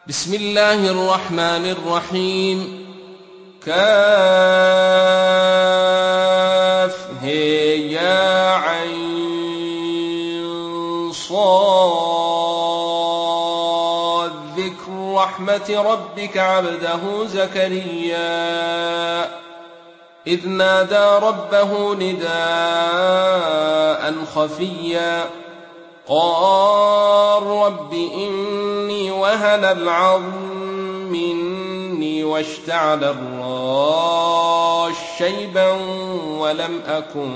بسم الله الرحمن الرحيم. يا عين صاد ذكر رحمة ربك عبده زكريا إذ نادى ربه نداء خفيا قال رب إني وهن العظم مني واشتعل الراس شيبا ولم أكن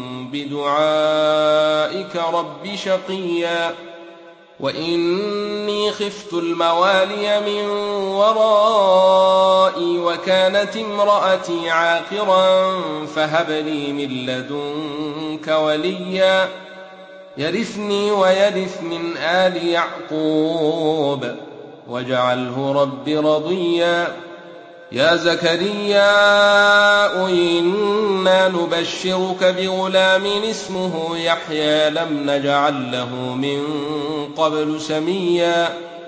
بدعائك رب شقيا وإني خفت الموالي من ورائي وكانت امرأتي عاقرا فهب لي من لدنك وليا يرثني ويرث من آل يعقوب واجعله رب رضيا يا زكريا إنا نبشرك بغلام اسمه يحيى لم نجعل له من قبل سميا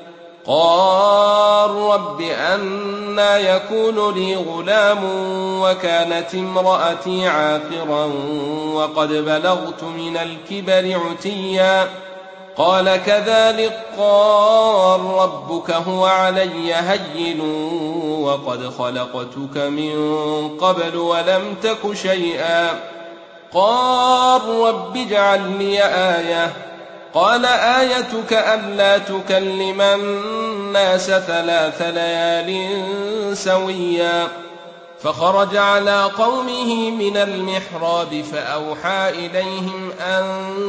قال رب أنى يكون لي غلام وكانت امرأتي عاقرا وقد بلغت من الكبر عتيا قال كذلك قال ربك هو علي هين وقد خلقتك من قبل ولم تك شيئا قال رب اجعل لي آية قال آيتك ألا تكلم الناس 3 ليال سويا فخرج على قومه من المحراب فأوحى إليهم أن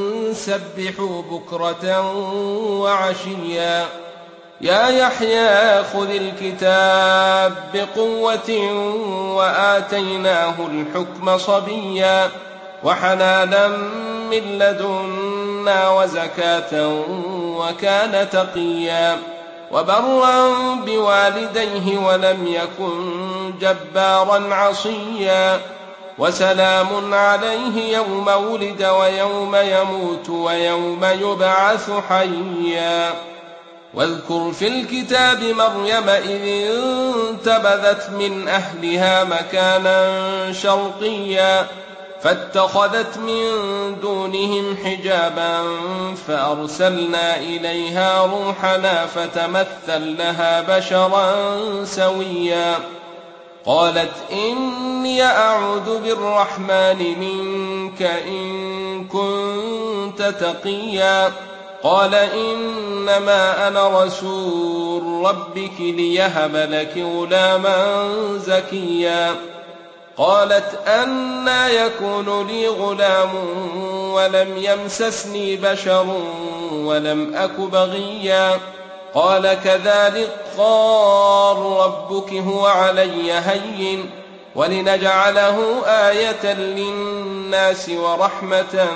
سبحوا بكرة وعشيا يا يحيى خذ الكتاب بقوة وآتيناه الحكم صبيا وحنانا من لدنا وزكاة وكان تقيا وبرا بوالديه ولم يكن جبارا عصيا وسلام عليه يوم ولد ويوم يموت ويوم يبعث حيا واذكر في الكتاب مريم إذ انتبذت من أهلها مكانا شرقيا فاتخذت من دونهم حجابا فأرسلنا إليها روحنا فتمثل لها بشرا سويا قالت إني أعوذ بالرحمن منك إن كنت تقيا قال إنما أنا رسول ربك ليهب لك غلاما زكيا قالت أنى يكون لي غلام ولم يمسسني بشر ولم أك بغيا قال كذلك قال ربك هو علي هين ولنجعله آية للناس ورحمة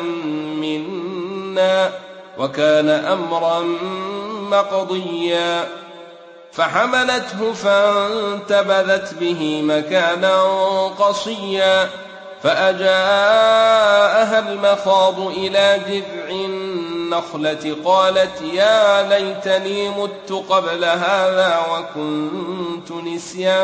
منا وكان أمرا مقضيا فحملته فانتبذت به مكانا قصيا فأجاءها المخاض إلى جذع النخلة قالت يا ليتني مت قبل هذا وكنت نسيا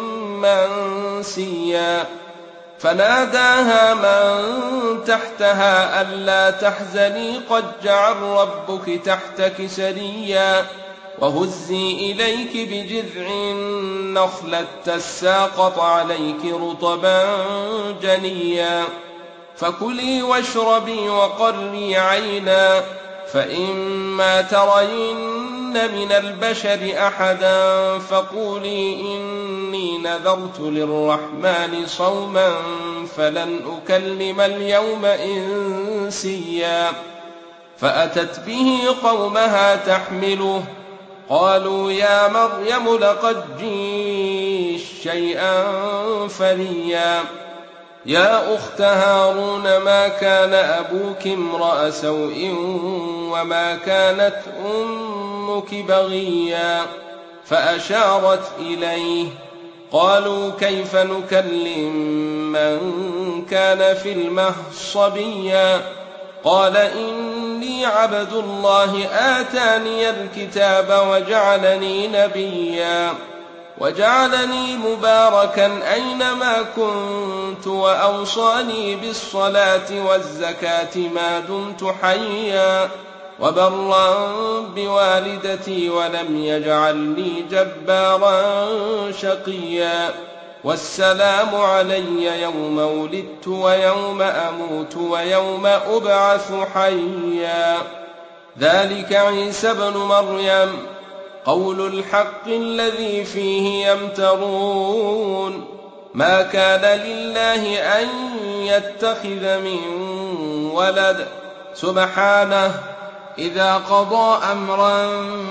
منسيا فناداها من تحتها ألا تحزني قد جعل ربك تحتك سريا وهزي إليك بجذع النخلة تساقط عليك رطبا جنيا فكلي واشربي وقري عينا فإما ترين من البشر أحدا فقولي إني نذرت للرحمن صوما فلن أكلم اليوم إنسيا فأتت به قومها تحمله قالوا يا مريم لقد جئت شيئا فريا يا أخت هارون ما كان أبوك امرأ سوء وما كانت أمك بغيا فأشارت إليه قالوا كيف نكلم من كان في المهد صبيا قال إني إني عبد الله آتاني الكتاب وجعلني نبيا وجعلني مباركا أينما كنت وأوصاني بالصلاة والزكاة ما دمت حيا وبرا بوالدتي ولم يجعلني جبارا شقيا والسلام علي يوم ولدت ويوم أموت ويوم أبعث حيا ذلك عيسى ابن مريم قول الحق الذي فيه يمترون ما كان لله أن يتخذ من ولد سبحانه إذا قضى أمرا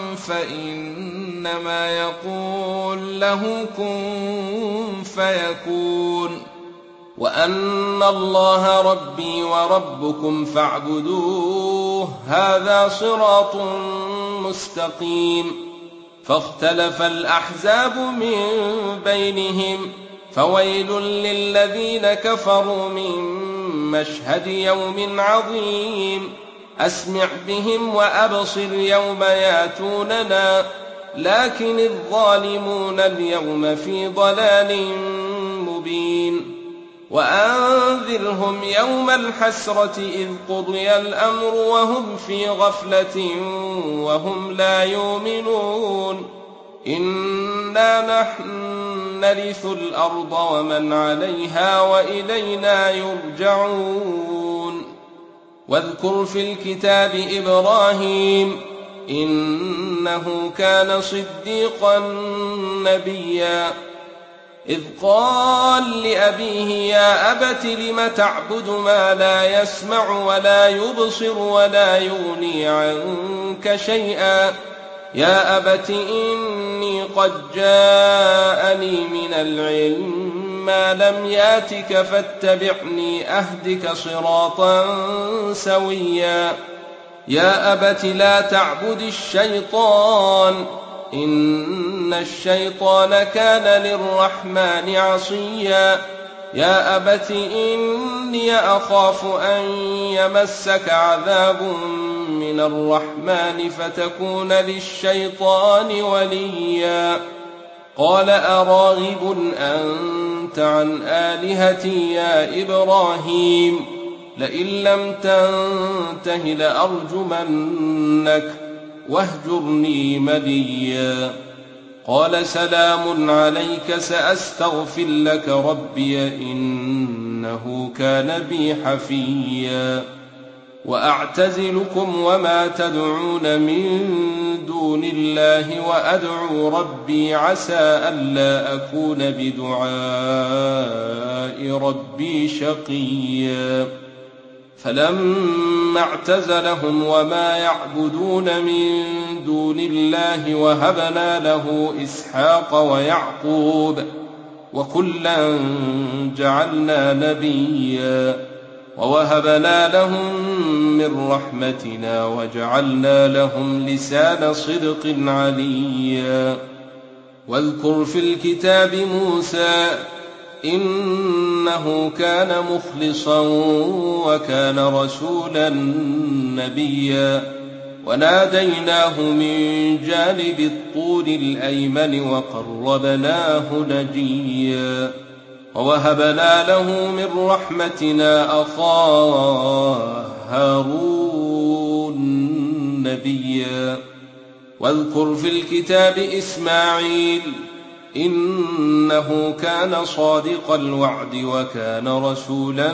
فإنما يقول له كن فيكون وأن الله ربي وربكم فاعبدوه هذا صراط مستقيم فاختلف الأحزاب من بينهم فويل للذين كفروا من مشهد يوم عظيم أسمع بهم وأبصر يوم ياتوننا لكن الظالمون اليوم في ضلال مبين وأنذرهم يوم الحسرة إذ قضي الأمر وهم في غفلة وهم لا يؤمنون إنا نحن نرث الأرض ومن عليها وإلينا يرجعون واذكر في الكتاب إبراهيم إنه كان صديقا نبيا إذ قال لأبيه يا أبت لم تعبد ما لا يسمع ولا يبصر ولا يغني عنك شيئا يا أبت إني قد جاءني من العلم ما لم ياتك فاتبعني أهدك صراطا سويا يا أبت لا تعبد الشيطان إن الشيطان كان للرحمن عصيا يا أبت إني أخاف أن يمسك عذاب من الرحمن فتكون للشيطان وليا قال أراغب أنت عن آلهتي يا إبراهيم لئن لم تنته لأرجمنك واهجرني مليا قال سلام عليك سأستغفر لك ربي إنه كان بي حفيا وأعتزلكم وما تدعون من دون الله وأدعو ربي عسى ألا أكون بدعاء ربي شقيا فلما اعتزلهم وما يعبدون من دون الله وهبنا له إسحاق ويعقوب وكلا جعلنا نبيا ووهبنا لهم من رحمتنا وجعلنا لهم لسان صدق عليا واذكر في الكتاب موسى إنه كان مخلصا وكان رسولا نبيا وناديناه من جانب الطور الأيمن وقربناه نجيا ووهبنا له من رحمتنا أخاه هارون نبيا واذكر في الكتاب إسماعيل إنه كان صادق الوعد وكان رسولا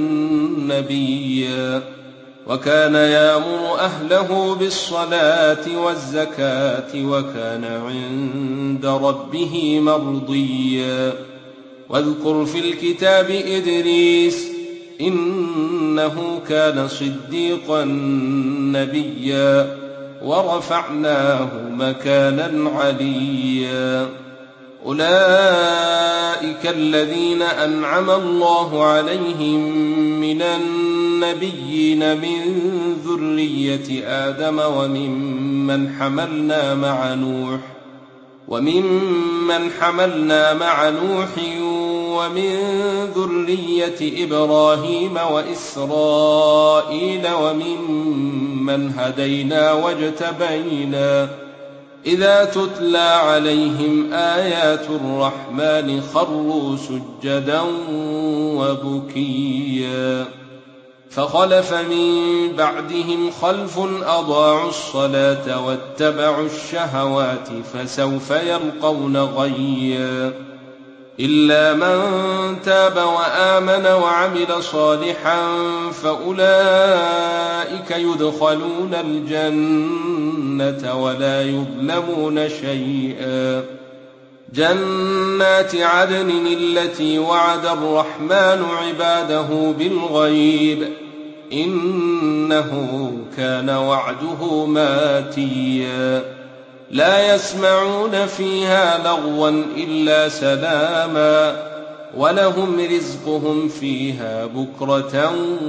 نبيا وكان يأمر أهله بالصلاة والزكاة وكان عند ربه مرضيا واذكر في الكتاب إدريس إنه كان صديقا نبيا ورفعناه مكانا عليا أولئك الذين أنعم الله عليهم من النبيين من ذرية آدم وممن حملنا مع نوح ومن ذرية إبراهيم وإسرائيل وممن هدينا واجتبينا إذا تتلى عليهم آيات الرحمن خروا سجدا وبكيا فخلف من بعدهم خلف أضاعوا الصلاة واتبعوا الشهوات فسوف يلقون غيا إلا من تاب وآمن وعمل صالحا فأولئك يدخلون الجنة ولا يظلمون شيئا جنات عدن التي وعد الرحمن عباده بالغيب إنه كان وعده ماتيا لا يسمعون فيها لغوا إلا سلاما ولهم رزقهم فيها بكرة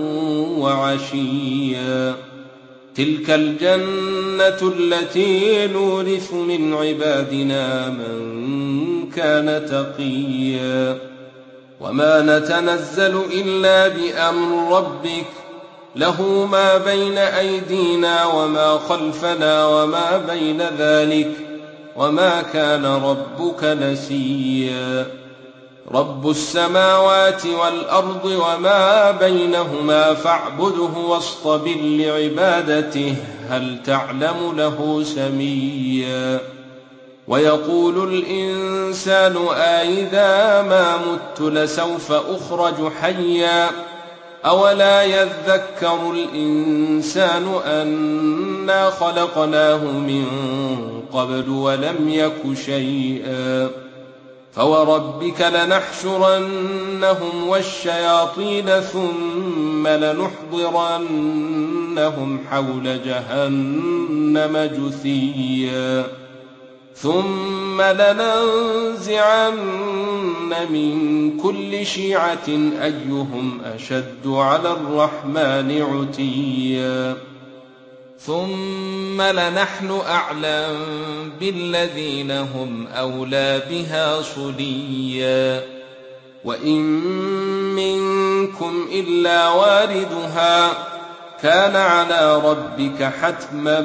وعشيا تلك الجنة التي نورث من عبادنا من كان تقيا وما نتنزل إلا بأمر ربك له ما بين أيدينا وما خلفنا وما بين ذلك وما كان ربك نسيا رب السماوات والأرض وما بينهما فاعبده واصطبر لعبادته هل تعلم له سميا ويقول الإنسان أإذا ما مت لسوف أخرج حيا أولا يذكر الإنسان أنا خلقناه من قبل ولم يك شيئا فوربك لنحشرنهم والشياطين ثم لنحضرنهم حول جهنم جثيا ثم لننزعن من كل شيعة أيهم أشد على الرحمن عتيا ثم لنحن أعلم بالذين هم أولى بها صليا وإن منكم إلا واردها كان على ربك حتما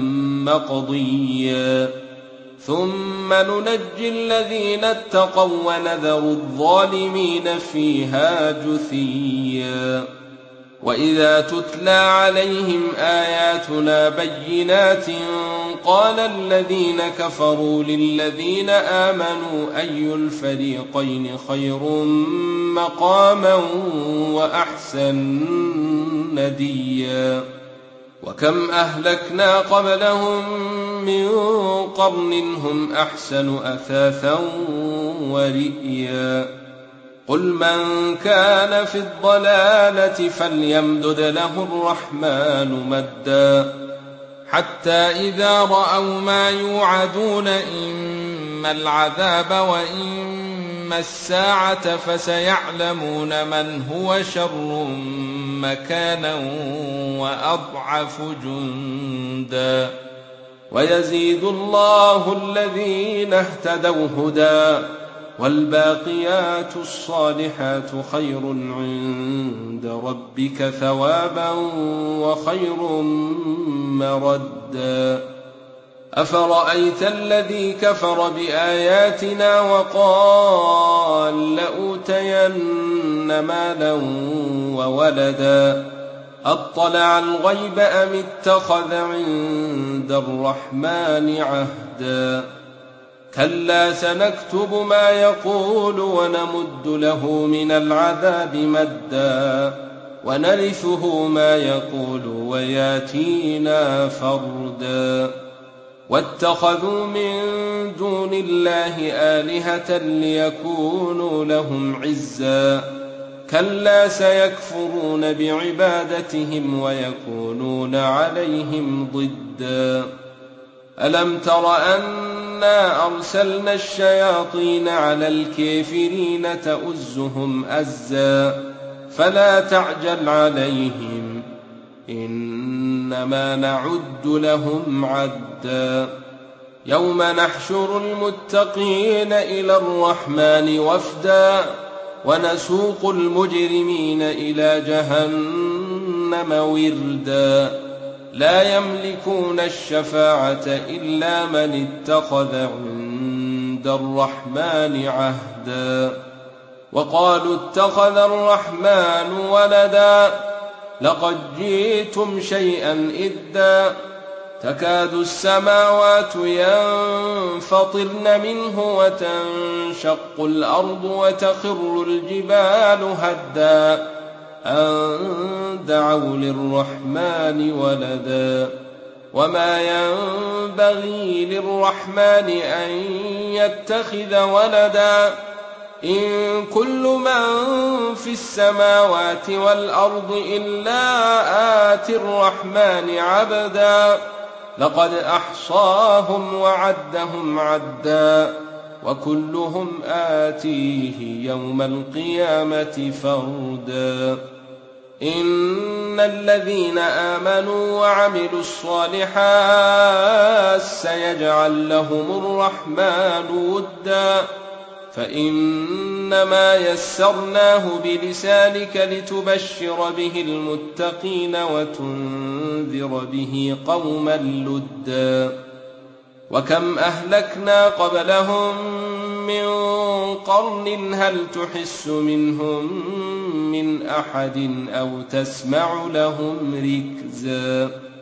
مقضيا ثم ننجي الذين اتقوا ونذر الظالمين فيها جثيا وإذا تتلى عليهم آياتنا بينات قال الذين كفروا للذين آمنوا أي الفريقين خير مقاما وأحسن نديا وكم أهلكنا قبلهم من قرن هم أحسن أثاثا ورئيا قل من كان في الضلالة فليمدد له الرحمن مدا حتى إذا رأوا ما يوعدون إما العذاب وإما الساعة فسيعلمون من هو شر مكانا وأضعف جندا ويزيد الله الذين اهتدوا هدى والباقيات الصالحات خير عند ربك ثوابا وخير مردا أفرأيت الذي كفر بآياتنا وقال لأوتين مالا وولدا أطلع الغيب أم اتخذ عند الرحمن عهدا كلا سنكتب ما يقول ونمد له من العذاب مدا ونرثه ما يقول وياتينا فردا واتخذوا من دون الله آلهة ليكونوا لهم عزا كلا سيكفرون بعبادتهم ويكونون عليهم ضدا ألم تر أنا أرسلنا الشياطين على الكافرين تؤزهم أزا فلا تعجل عليهم إنما نعد لهم عدا يوم نحشر المتقين إلى الرحمن وفدا ونسوق المجرمين إلى جهنم وردا لا يملكون الشفاعة إلا من اتخذ عند الرحمن عهدا وقالوا اتخذ الرحمن ولدا لقد جئتم شيئا إدا تكاد السماوات ينفطرن منه وتنشق الأرض وتخر الجبال هدا أن دعوا للرحمن ولدا وما ينبغي للرحمن أن يتخذ ولدا إن كل من في السماوات والأرض إلا آتي الرحمن عبدا لقد أحصاهم وعدهم عدا وكلهم آتيه يوم القيامة فردا إن الذين آمنوا وعملوا الصالحات سيجعل لهم الرحمن ودا فإنما يسرناه بلسانك لتبشر به المتقين وتنذر به قوما لدا وكم أهلكنا قبلهم من قرن هل تحس منهم من أحد أو تسمع لهم ركزا